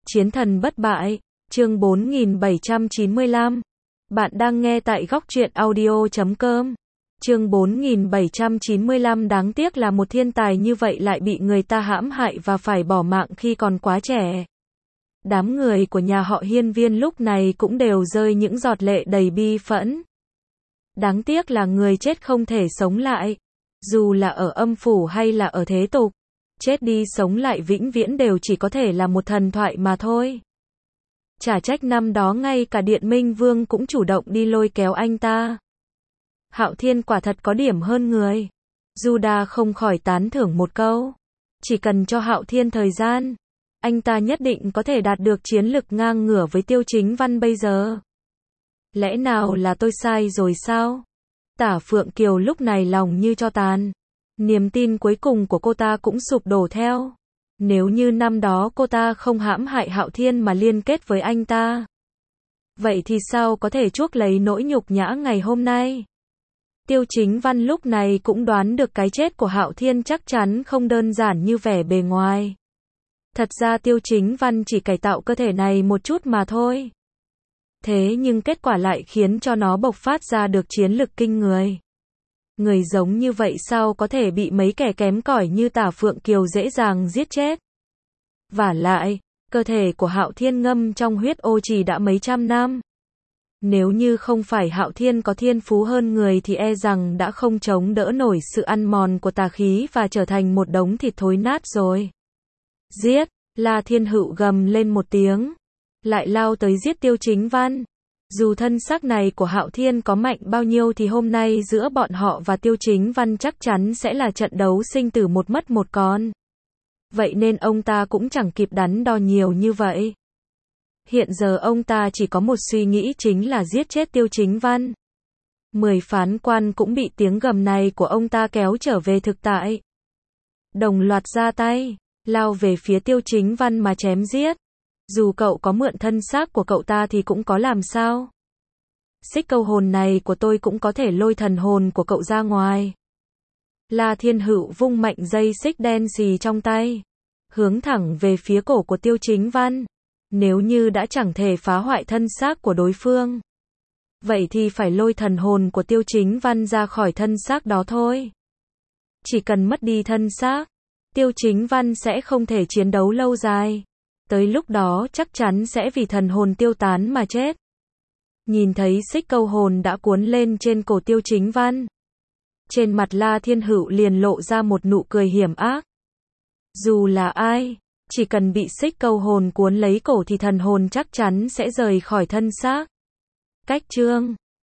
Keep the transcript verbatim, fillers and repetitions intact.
Chiến thần bất bại, chương bốn nghìn bảy trăm chín mươi lăm. Bạn đang nghe tại góc truyện audio chấm com. Chương bốn nghìn bảy trăm chín mươi lăm đáng tiếc là một thiên tài như vậy lại bị người ta hãm hại và phải bỏ mạng khi còn quá trẻ. Đám người của nhà họ Hiên Viên lúc này cũng đều rơi những giọt lệ đầy bi phẫn. Đáng tiếc là người chết không thể sống lại. Dù là ở âm phủ hay là ở thế tục, chết đi sống lại vĩnh viễn đều chỉ có thể là một thần thoại mà thôi. Chả trách năm đó ngay cả Điện Minh Vương cũng chủ động đi lôi kéo anh ta. Hạo Thiên quả thật có điểm hơn người. Juda không khỏi tán thưởng một câu. Chỉ cần cho Hạo Thiên thời gian, anh ta nhất định có thể đạt được chiến lực ngang ngửa với Tiêu Chính Văn bây giờ. Lẽ nào là tôi sai rồi sao? Tả Phượng Kiều lúc này lòng như tro tàn. Niềm tin cuối cùng của cô ta cũng sụp đổ theo. Nếu như năm đó cô ta không hãm hại Hạo Thiên mà liên kết với anh ta, vậy thì sao có thể chuốc lấy nỗi nhục nhã ngày hôm nay? Tiêu Chính Văn lúc này cũng đoán được cái chết của Hạo Thiên chắc chắn không đơn giản như vẻ bề ngoài. Thật ra Tiêu Chính Văn chỉ cải tạo cơ thể này một chút mà thôi. Thế nhưng kết quả lại khiến cho nó bộc phát ra được chiến lực kinh người. Người giống như vậy sao có thể bị mấy kẻ kém cỏi như Tả Phượng Kiều dễ dàng giết chết? Vả lại, cơ thể của Hạo Thiên ngâm trong huyết ô trì đã mấy trăm năm. Nếu như không phải Hạo Thiên có thiên phú hơn người thì e rằng đã không chống đỡ nổi sự ăn mòn của tà khí và trở thành một đống thịt thối nát rồi. Giết! La Thiên Hựu gầm lên một tiếng, lại lao tới giết Tiêu Chính Văn. Dù thân xác này của Hạo Thiên có mạnh bao nhiêu thì hôm nay giữa bọn họ và Tiêu Chính Văn chắc chắn sẽ là trận đấu sinh tử một mất một còn. Vậy nên ông ta cũng chẳng kịp đắn đo nhiều như vậy. Hiện giờ ông ta chỉ có một suy nghĩ chính là giết chết Tiêu Chính Văn. Mười phán quan cũng bị tiếng gầm này của ông ta kéo trở về thực tại. Đồng loạt ra tay, lao về phía Tiêu Chính Văn mà chém giết. Dù cậu có mượn thân xác của cậu ta thì cũng có làm sao. Xích câu hồn này của tôi cũng có thể lôi thần hồn của cậu ra ngoài. La Thiên Hựu vung mạnh dây xích đen xì trong tay, hướng thẳng về phía cổ của Tiêu Chính Văn. Nếu như đã chẳng thể phá hoại thân xác của đối phương, vậy thì phải lôi thần hồn của Tiêu Chính Văn ra khỏi thân xác đó thôi. Chỉ cần mất đi thân xác, Tiêu Chính Văn sẽ không thể chiến đấu lâu dài. Tới lúc đó chắc chắn sẽ vì thần hồn tiêu tán mà chết. Nhìn thấy xích câu hồn đã cuốn lên trên cổ Tiêu Chính Văn, trên mặt La Thiên Hựu liền lộ ra một nụ cười hiểm ác. Dù là ai, chỉ cần bị xích câu hồn cuốn lấy cổ thì thần hồn chắc chắn sẽ rời khỏi thân xác. Cách chương